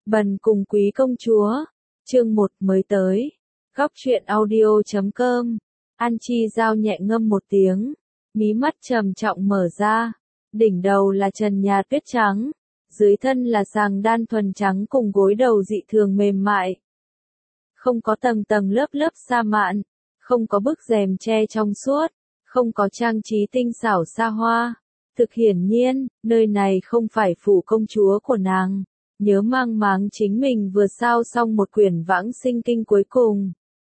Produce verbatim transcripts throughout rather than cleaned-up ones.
Bần cùng quý công chúa, chương một mới tới, góc truyện audio chấm com, An Chi Giao nhẹ ngâm một tiếng, mí mắt trầm trọng mở ra, đỉnh đầu là trần nhà tuyết trắng, dưới thân là sàng đan thuần trắng cùng gối đầu dị thường mềm mại. Không có tầng tầng lớp lớp sa mạn, không có bức rèm che trong suốt, không có trang trí tinh xảo xa hoa. Thực hiển nhiên, nơi này không phải phủ công chúa của nàng. Nhớ mang máng chính mình vừa sao xong một quyển vãng sinh kinh cuối cùng.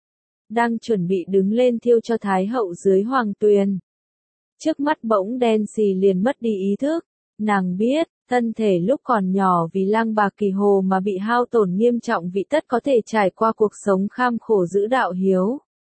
Đang chuẩn bị đứng lên thiêu cho Thái hậu dưới hoàng tuyền. Trước mắt bỗng đen xì liền mất đi ý thức. Nàng biết, thân thể lúc còn nhỏ vì lang bạc kỳ hồ mà bị hao tổn nghiêm trọng vị tất có thể trải qua cuộc sống kham khổ giữ đạo hiếu.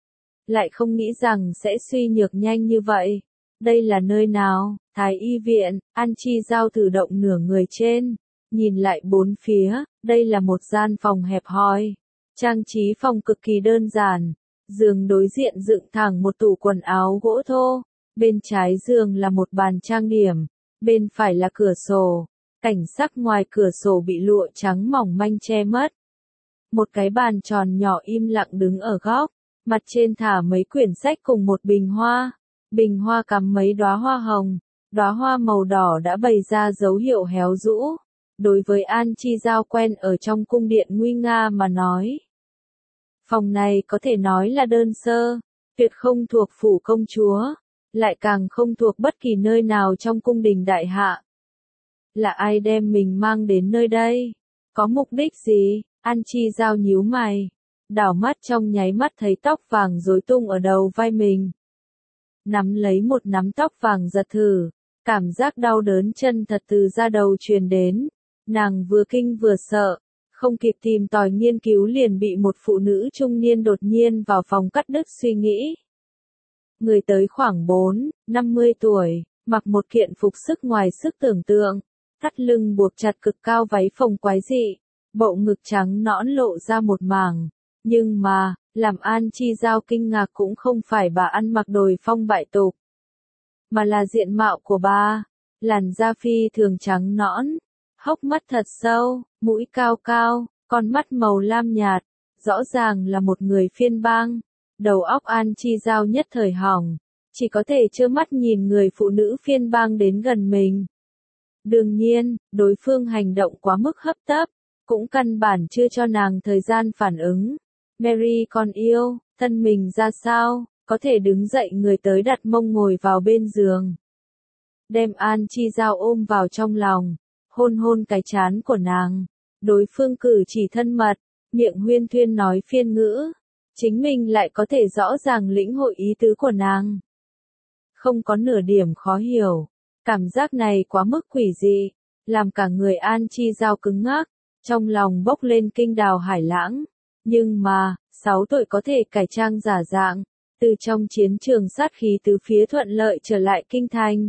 Lại không nghĩ rằng sẽ suy nhược nhanh như vậy. Đây là nơi nào? Thái y viện. An Chi Giao thử động nửa người trên. Nhìn lại bốn phía, đây là một gian phòng hẹp hòi. Trang trí phòng cực kỳ đơn giản. Giường đối diện dựng thẳng một tủ quần áo gỗ thô. Bên trái giường là một bàn trang điểm. Bên phải là cửa sổ. Cảnh sắc ngoài cửa sổ bị lụa trắng mỏng manh che mất. Một cái bàn tròn nhỏ im lặng đứng ở góc. Mặt trên thả mấy quyển sách cùng một bình hoa. Bình hoa cắm mấy đóa hoa hồng. Đóa hoa màu đỏ đã bày ra dấu hiệu héo rũ. Đối với An Chi Giao quen ở trong cung điện nguy nga mà nói. Phòng này có thể nói là đơn sơ, tuyệt không thuộc phủ công chúa, lại càng không thuộc bất kỳ nơi nào trong cung đình đại hạ. Là ai đem mình mang đến nơi đây? Có mục đích gì? An Chi Giao nhíu mày, đảo mắt trong nháy mắt thấy tóc vàng rối tung ở đầu vai mình. Nắm lấy một nắm tóc vàng giật thử, cảm giác đau đớn chân thật từ da đầu truyền đến. Nàng vừa kinh vừa sợ, không kịp tìm tòi nghiên cứu liền bị một phụ nữ trung niên đột nhiên vào phòng cắt đứt suy nghĩ. Người tới khoảng bốn, năm mươi tuổi, mặc một kiện phục sức ngoài sức tưởng tượng, thắt lưng buộc chặt cực cao váy phồng quái dị, bộ ngực trắng nõn lộ ra một mảng. Nhưng mà, làm An Chi Giao kinh ngạc cũng không phải bà ăn mặc đồi phong bại tục, mà là diện mạo của bà, làn da phi thường trắng nõn. Hốc mắt thật sâu, mũi cao cao, con mắt màu lam nhạt, rõ ràng là một người phiên bang. Đầu óc An Chi Giao nhất thời hỏng, chỉ có thể trơ mắt nhìn người phụ nữ phiên bang đến gần mình. Đương nhiên, đối phương hành động quá mức hấp tấp, cũng căn bản chưa cho nàng thời gian phản ứng. Mary con yêu, thân mình ra sao, có thể đứng dậy người tới đặt mông ngồi vào bên giường. Đem An Chi Giao ôm vào trong lòng. Hôn hôn cái trán của nàng, đối phương cử chỉ thân mật, miệng huyên thuyên nói phiên ngữ, chính mình lại có thể rõ ràng lĩnh hội ý tứ của nàng. Không có nửa điểm khó hiểu, cảm giác này quá mức quỷ dị, làm cả người An Chi Giao cứng ngắc, trong lòng bốc lên kinh đào hải lãng. Nhưng mà, sáu tuổi có thể cải trang giả dạng, từ trong chiến trường sát khí tứ phía thuận lợi trở lại kinh thành.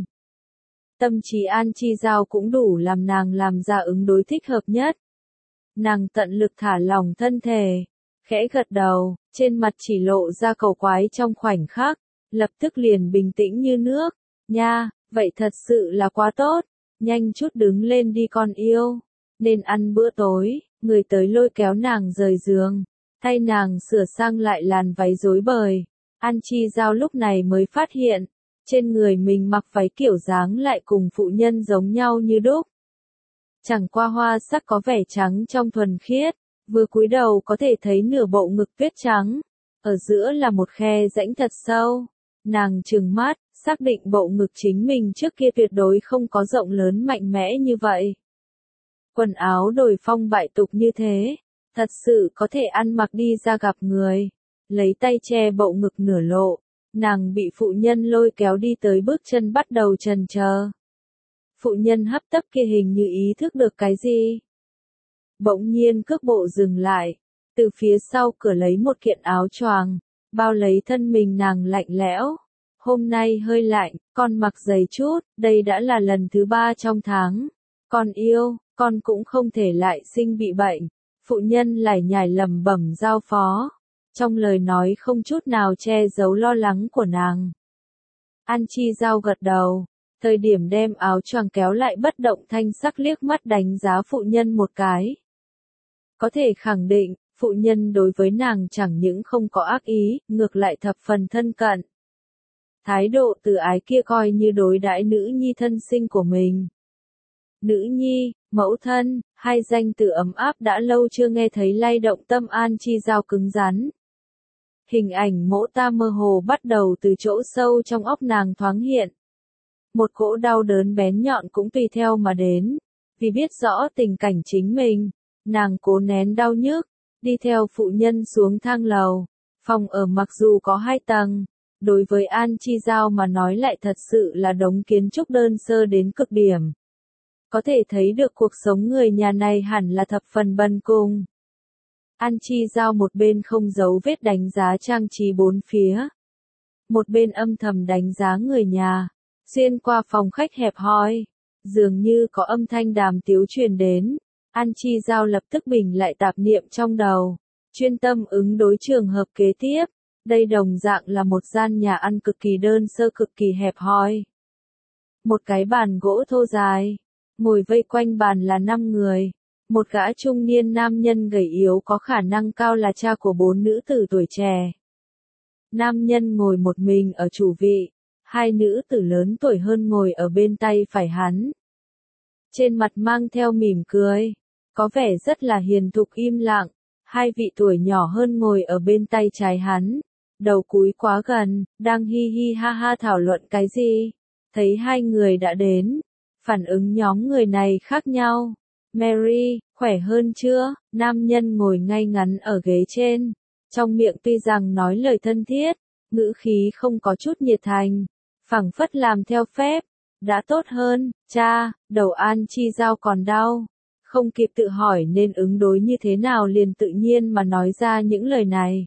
Tâm trí An Chi Giao cũng đủ làm nàng làm ra ứng đối thích hợp nhất. Nàng tận lực thả lỏng thân thể, khẽ gật đầu, trên mặt chỉ lộ ra cầu quái trong khoảnh khắc, lập tức liền bình tĩnh như nước. Nha, vậy thật sự là quá tốt, nhanh chút đứng lên đi con yêu, nên ăn bữa tối. Người tới lôi kéo nàng rời giường, thay nàng sửa sang lại làn váy rối bời. An Chi Giao lúc này mới phát hiện, trên người mình mặc váy kiểu dáng lại cùng phụ nhân giống nhau như đúc. Chẳng qua hoa sắc có vẻ trắng trong thuần khiết, vừa cúi đầu có thể thấy nửa bộ ngực tuyết trắng, ở giữa là một khe rãnh thật sâu. Nàng trừng mắt, xác định bộ ngực chính mình trước kia tuyệt đối không có rộng lớn mạnh mẽ như vậy. Quần áo đồi phong bại tục như thế, thật sự có thể ăn mặc đi ra gặp người. Lấy tay che bộ ngực nửa lộ. Nàng bị phụ nhân lôi kéo đi tới bước chân bắt đầu chần chờ. Phụ nhân hấp tấp kia hình như ý thức được cái gì. Bỗng nhiên cước bộ dừng lại, từ phía sau cửa lấy một kiện áo choàng, bao lấy thân mình nàng lạnh lẽo. Hôm nay hơi lạnh, con mặc dày chút, đây đã là lần thứ ba trong tháng. Con yêu, con cũng không thể lại sinh bị bệnh. Phụ nhân lải nhải lẩm bẩm giao phó. Trong lời nói không chút nào che giấu lo lắng của nàng. An Chi Giao gật đầu, thời điểm đem áo choàng kéo lại bất động thanh sắc liếc mắt đánh giá phụ nhân một cái. Có thể khẳng định, phụ nhân đối với nàng chẳng những không có ác ý, ngược lại thập phần thân cận. Thái độ từ ái kia coi như đối đãi nữ nhi thân sinh của mình. Nữ nhi, mẫu thân, hai danh từ ấm áp đã lâu chưa nghe thấy lay động tâm An Chi Giao cứng rắn. Hình ảnh mỗ ta mơ hồ bắt đầu từ chỗ sâu trong óc nàng thoáng hiện. Một cỗ đau đớn bén nhọn cũng tùy theo mà đến. Vì biết rõ tình cảnh chính mình, nàng cố nén đau nhức, đi theo phụ nhân xuống thang lầu. Phòng ở mặc dù có hai tầng, đối với An Chi Giao mà nói lại thật sự là đống kiến trúc đơn sơ đến cực điểm. Có thể thấy được cuộc sống người nhà này hẳn là thập phần bần cùng. An Chi Giao một bên không giấu vết đánh giá trang trí bốn phía. Một bên âm thầm đánh giá người nhà. Xuyên qua phòng khách hẹp hòi, dường như có âm thanh đàm tiếu truyền đến. An Chi Giao lập tức bình lại tạp niệm trong đầu. Chuyên tâm ứng đối trường hợp kế tiếp. Đây đồng dạng là một gian nhà ăn cực kỳ đơn sơ cực kỳ hẹp hòi. Một cái bàn gỗ thô dài. Ngồi vây quanh bàn là năm người. Một gã trung niên nam nhân gầy yếu có khả năng cao là cha của bốn nữ tử tuổi trẻ. Nam nhân ngồi một mình ở chủ vị. Hai nữ tử lớn tuổi hơn ngồi ở bên tay phải hắn. Trên mặt mang theo mỉm cười. Có vẻ rất là hiền thục im lặng. Hai vị tuổi nhỏ hơn ngồi ở bên tay trái hắn. Đầu cúi quá gần, đang hi hi ha ha thảo luận cái gì. Thấy hai người đã đến. Phản ứng nhóm người này khác nhau. Mary, khỏe hơn chưa? Nam nhân ngồi ngay ngắn ở ghế trên. Trong miệng tuy rằng nói lời thân thiết, ngữ khí không có chút nhiệt thành. Phảng phất làm theo phép. Đã tốt hơn, cha, đầu An Chi Giao còn đau. Không kịp tự hỏi nên ứng đối như thế nào liền tự nhiên mà nói ra những lời này.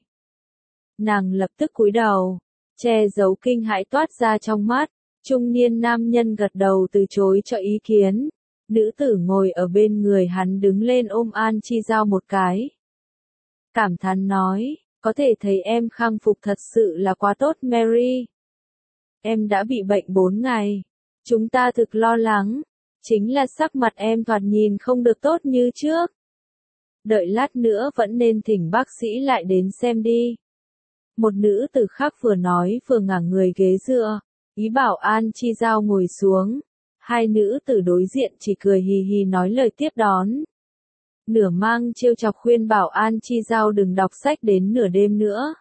Nàng lập tức cúi đầu, che giấu kinh hãi toát ra trong mắt. Trung niên nam nhân gật đầu từ chối cho ý kiến. Nữ tử ngồi ở bên người hắn đứng lên ôm An Chi Giao một cái. Cảm thán nói, có thể thấy em khang phục thật sự là quá tốt Mary. Em đã bị bệnh bốn ngày. Chúng ta thực lo lắng. Chính là sắc mặt em thoạt nhìn không được tốt như trước. Đợi lát nữa vẫn nên thỉnh bác sĩ lại đến xem đi. Một nữ tử khác vừa nói vừa ngả người ghế dựa. Ý bảo An Chi Giao ngồi xuống. Hai nữ tử đối diện chỉ cười hì hì nói lời tiếp đón. Nửa mang trêu chọc khuyên bảo An Chi Giao đừng đọc sách đến nửa đêm nữa.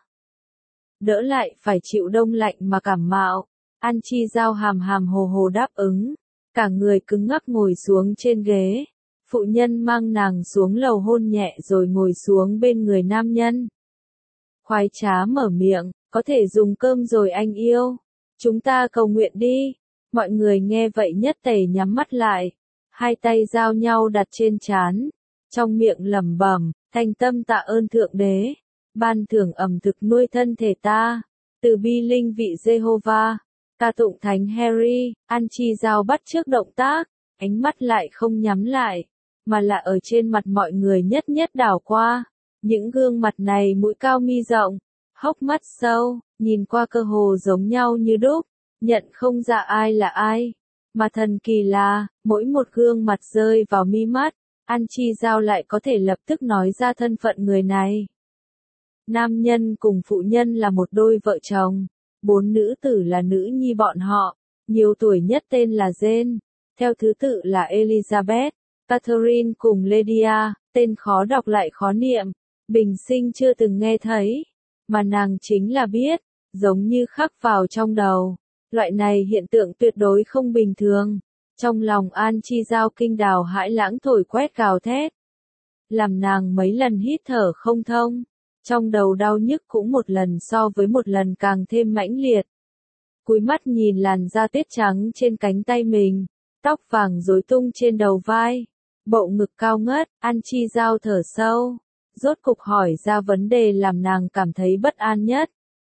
Đỡ lại phải chịu đông lạnh mà cảm mạo. An Chi Giao hàm hàm hồ hồ đáp ứng. Cả người cứng ngắc ngồi xuống trên ghế. Phụ nhân mang nàng xuống lầu hôn nhẹ rồi ngồi xuống bên người nam nhân. Khoái trá mở miệng, có thể dùng cơm rồi anh yêu. Chúng ta cầu nguyện đi. Mọi người nghe vậy nhất tề nhắm mắt lại. Hai tay giao nhau đặt trên trán. Trong miệng lẩm bẩm, thành tâm tạ ơn Thượng Đế. Ban thưởng ẩm thực nuôi thân thể ta. Từ bi linh vị Jehovah. Ca tụng thánh Harry. An Chi Giao bắt trước động tác. Ánh mắt lại không nhắm lại. Mà là ở trên mặt mọi người nhất nhất đảo qua. Những gương mặt này mũi cao mi rộng. Hốc mắt sâu. Nhìn qua cơ hồ giống nhau như đúc. Nhận không ra ai là ai. Mà thần kỳ là, mỗi một gương mặt rơi vào mi mắt. An Chi Giao lại có thể lập tức nói ra thân phận người này. Nam nhân cùng phụ nhân là một đôi vợ chồng. Bốn nữ tử là nữ nhi bọn họ. Nhiều tuổi nhất tên là Jane. Theo thứ tự là Elizabeth, Catherine cùng Lydia. Tên khó đọc lại khó niệm. Bình sinh chưa từng nghe thấy. Mà nàng chính là biết. Giống như khắc vào trong đầu. Loại này hiện tượng tuyệt đối không bình thường. Trong lòng An Chi Giao kinh đào hãi lãng thổi quét gào thét. Làm nàng mấy lần hít thở không thông. Trong đầu đau nhức cũng một lần so với một lần càng thêm mãnh liệt. Cúi mắt nhìn làn da tuyết trắng trên cánh tay mình. Tóc vàng rối tung trên đầu vai. Bộ ngực cao ngất, An Chi Giao thở sâu. Rốt cục hỏi ra vấn đề làm nàng cảm thấy bất an nhất.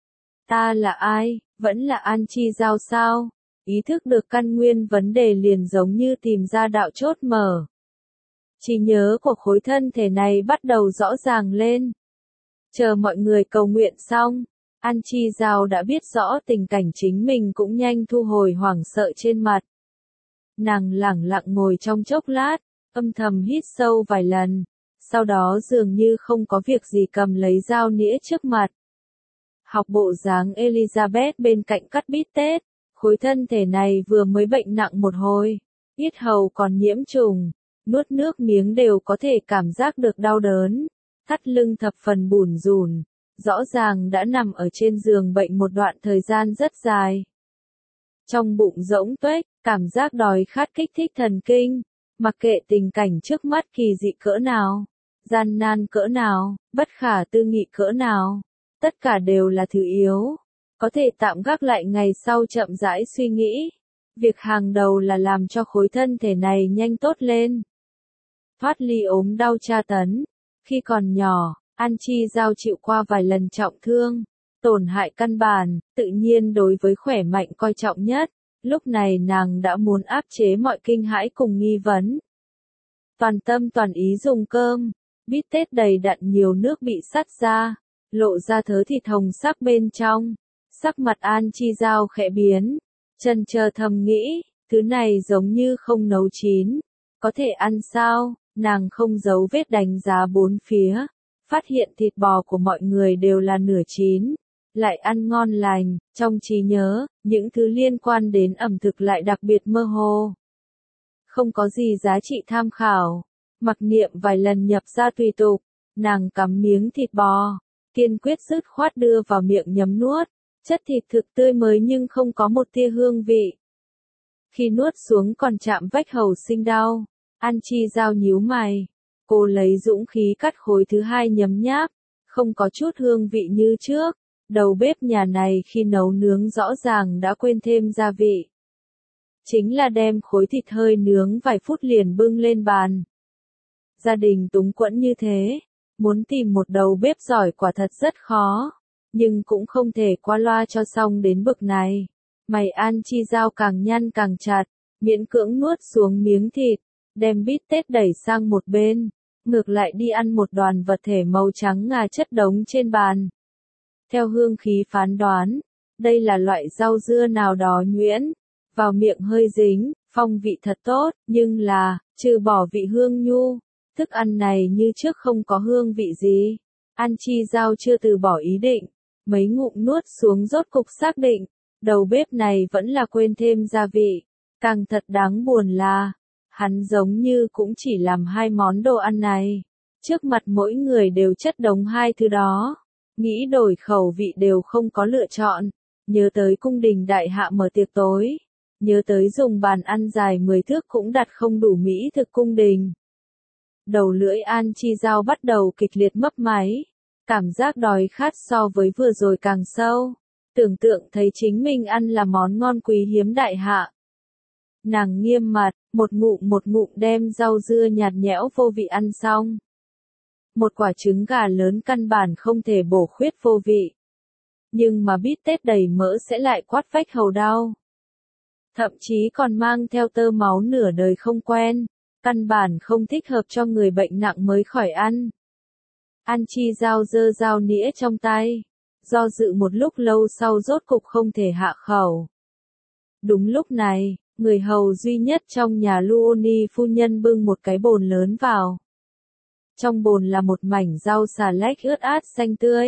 Ta là ai? Vẫn là An Chi Giao sao? Ý thức được căn nguyên vấn đề liền giống như tìm ra đạo chốt mở. Trí nhớ của khối thân thể này bắt đầu rõ ràng lên. Chờ mọi người cầu nguyện xong, An Chi Giao đã biết rõ tình cảnh chính mình cũng nhanh thu hồi hoảng sợ trên mặt. Nàng lẳng lặng ngồi trong chốc lát, âm thầm hít sâu vài lần, sau đó dường như không có việc gì cầm lấy dao nĩa trước mặt. Học bộ dáng Elizabeth bên cạnh cắt bít tết, khối thân thể này vừa mới bệnh nặng một hồi, yết hầu còn nhiễm trùng, nuốt nước miếng đều có thể cảm giác được đau đớn, thắt lưng thập phần bủn rủn, rõ ràng đã nằm ở trên giường bệnh một đoạn thời gian rất dài. Trong bụng rỗng tuếch, cảm giác đói khát kích thích thần kinh, mặc kệ tình cảnh trước mắt kỳ dị cỡ nào, gian nan cỡ nào, bất khả tư nghị cỡ nào, tất cả đều là thứ yếu, có thể tạm gác lại ngày sau chậm rãi suy nghĩ. Việc hàng đầu là làm cho khối thân thể này nhanh tốt lên. Thoát ly ốm đau tra tấn. Khi còn nhỏ, An Chi Giao chịu qua vài lần trọng thương, tổn hại căn bản, tự nhiên đối với khỏe mạnh coi trọng nhất. Lúc này nàng đã muốn áp chế mọi kinh hãi cùng nghi vấn. Toàn tâm toàn ý dùng cơm, bít tết đầy đặn nhiều nước bị sắt ra, lộ ra thớ thịt hồng sắc bên trong. Sắc mặt An Chi Giao khẽ biến, chần chờ thầm nghĩ, thứ này giống như không nấu chín, có thể ăn sao? Nàng không giấu vết đánh giá bốn phía, phát hiện thịt bò của mọi người đều là nửa chín, lại ăn ngon lành, trong trí nhớ, những thứ liên quan đến ẩm thực lại đặc biệt mơ hồ. Không có gì giá trị tham khảo, mặc niệm vài lần nhập ra tùy tục, nàng cắm miếng thịt bò, kiên quyết dứt khoát đưa vào miệng nhấm nuốt, chất thịt thực tươi mới nhưng không có một tia hương vị. Khi nuốt xuống còn chạm vách hầu sinh đau. An Chi Giao nhíu mày, cô lấy dũng khí cắt khối thứ hai nhấm nháp, không có chút hương vị như trước, đầu bếp nhà này khi nấu nướng rõ ràng đã quên thêm gia vị. Chính là đem khối thịt hơi nướng vài phút liền bưng lên bàn. Gia đình túng quẫn như thế, muốn tìm một đầu bếp giỏi quả thật rất khó, nhưng cũng không thể qua loa cho xong đến bực này. Mày An Chi Giao càng nhăn càng chặt, miễn cưỡng nuốt xuống miếng thịt. Đem bít tết đẩy sang một bên, ngược lại đi ăn một đoàn vật thể màu trắng ngà chất đống trên bàn. Theo hương khí phán đoán, đây là loại rau dưa nào đó nhuyễn, vào miệng hơi dính, phong vị thật tốt, nhưng là, trừ bỏ vị hương nhu, thức ăn này như trước không có hương vị gì. An Chi Giao chưa từ bỏ ý định, mấy ngụm nuốt xuống rốt cục xác định, đầu bếp này vẫn là quên thêm gia vị, càng thật đáng buồn là, hắn giống như cũng chỉ làm hai món đồ ăn này. Trước mặt mỗi người đều chất đống hai thứ đó. Nghĩ đổi khẩu vị đều không có lựa chọn. Nhớ tới cung đình đại hạ mở tiệc tối. Nhớ tới dùng bàn ăn dài mười thước cũng đặt không đủ mỹ thực cung đình. Đầu lưỡi An Chi Giao bắt đầu kịch liệt mấp máy. Cảm giác đói khát so với vừa rồi càng sâu. Tưởng tượng thấy chính mình ăn là món ngon quý hiếm đại hạ. Nàng nghiêm mặt, một ngụm một ngụm đem rau dưa nhạt nhẽo vô vị ăn xong. Một quả trứng gà lớn căn bản không thể bổ khuyết vô vị. Nhưng mà bít tết đầy mỡ sẽ lại quát vách hầu đau. Thậm chí còn mang theo tơ máu nửa đời không quen, căn bản không thích hợp cho người bệnh nặng mới khỏi ăn. An Chi Giao giơ dao nĩa trong tay, do dự một lúc lâu sau rốt cục không thể hạ khẩu. Đúng lúc này, người hầu duy nhất trong nhà Luoni phu nhân bưng một cái bồn lớn vào. Trong bồn là một mảnh rau xà lách ướt át xanh tươi.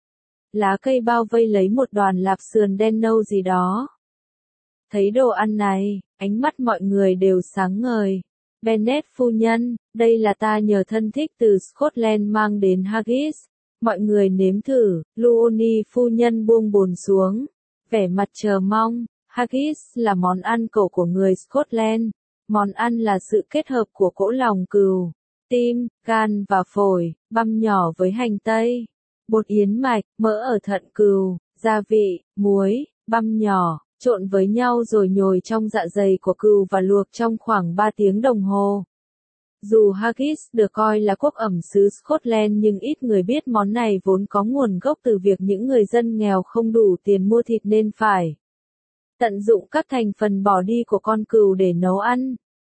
Lá cây bao vây lấy một đoàn lạp sườn đen nâu gì đó. Thấy đồ ăn này, ánh mắt mọi người đều sáng ngời. Bennet phu nhân, đây là ta nhờ thân thích từ Scotland mang đến haggis. Mọi người nếm thử, Luoni phu nhân buông bồn xuống. Vẻ mặt chờ mong. Haggis là món ăn cổ của người Scotland. Món ăn là sự kết hợp của cỗ lòng cừu, tim, gan và phổi, băm nhỏ với hành tây, bột yến mạch, mỡ ở thận cừu, gia vị, muối, băm nhỏ, trộn với nhau rồi nhồi trong dạ dày của cừu và luộc trong khoảng ba tiếng đồng hồ. Dù haggis được coi là quốc ẩm xứ Scotland nhưng ít người biết món này vốn có nguồn gốc từ việc những người dân nghèo không đủ tiền mua thịt nên phải tận dụng các thành phần bỏ đi của con cừu để nấu ăn.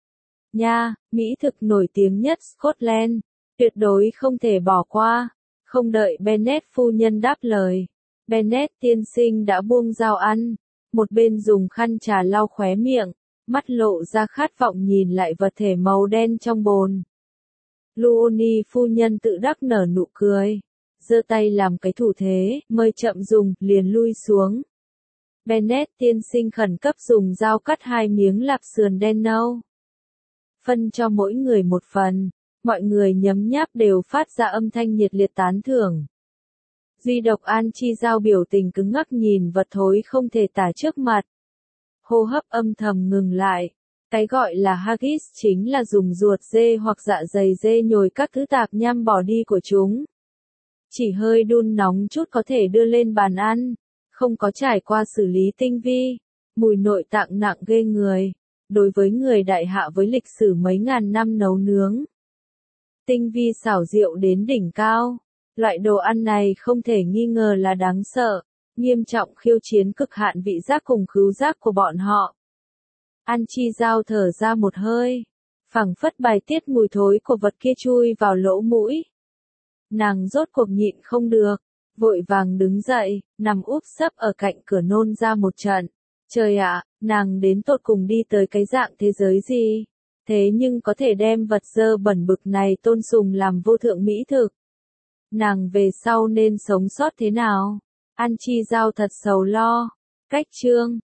Nha, mỹ thực nổi tiếng nhất Scotland, tuyệt đối không thể bỏ qua. Không đợi Bennet phu nhân đáp lời, Bennet tiên sinh đã buông dao ăn, một bên dùng khăn trà lau khóe miệng, mắt lộ ra khát vọng nhìn lại vật thể màu đen trong bồn. Luoni phu nhân tự đắc nở nụ cười, giơ tay làm cái thủ thế, mời chậm dùng, liền lui xuống. Bennett tiên sinh khẩn cấp dùng dao cắt hai miếng lạp sườn đen nâu. Phân cho mỗi người một phần, mọi người nhấm nháp đều phát ra âm thanh nhiệt liệt tán thưởng. Duy độc An Chi Giao biểu tình cứng ngắc nhìn vật thối không thể tả trước mặt. Hô hấp âm thầm ngừng lại. Cái gọi là haggis chính là dùng ruột dê hoặc dạ dày dê nhồi các thứ tạp nham bỏ đi của chúng. Chỉ hơi đun nóng chút có thể đưa lên bàn ăn, không có trải qua xử lý tinh vi, mùi nội tạng nặng ghê người, đối với người đại hạ với lịch sử mấy ngàn năm nấu nướng. Tinh vi xảo diệu đến đỉnh cao, loại đồ ăn này không thể nghi ngờ là đáng sợ, nghiêm trọng khiêu chiến cực hạn vị giác cùng khứu giác của bọn họ. An Chi Giao thở ra một hơi, phảng phất bài tiết mùi thối của vật kia chui vào lỗ mũi. Nàng rốt cuộc nhịn không được, vội vàng đứng dậy, nằm úp sấp ở cạnh cửa nôn ra một trận. Trời ạ, nàng đến tột cùng đi tới cái dạng thế giới gì? Thế nhưng có thể đem vật dơ bẩn bực này tôn sùng làm vô thượng mỹ thực. Nàng về sau nên sống sót thế nào? An Chi Giao thật sầu lo. Cách chương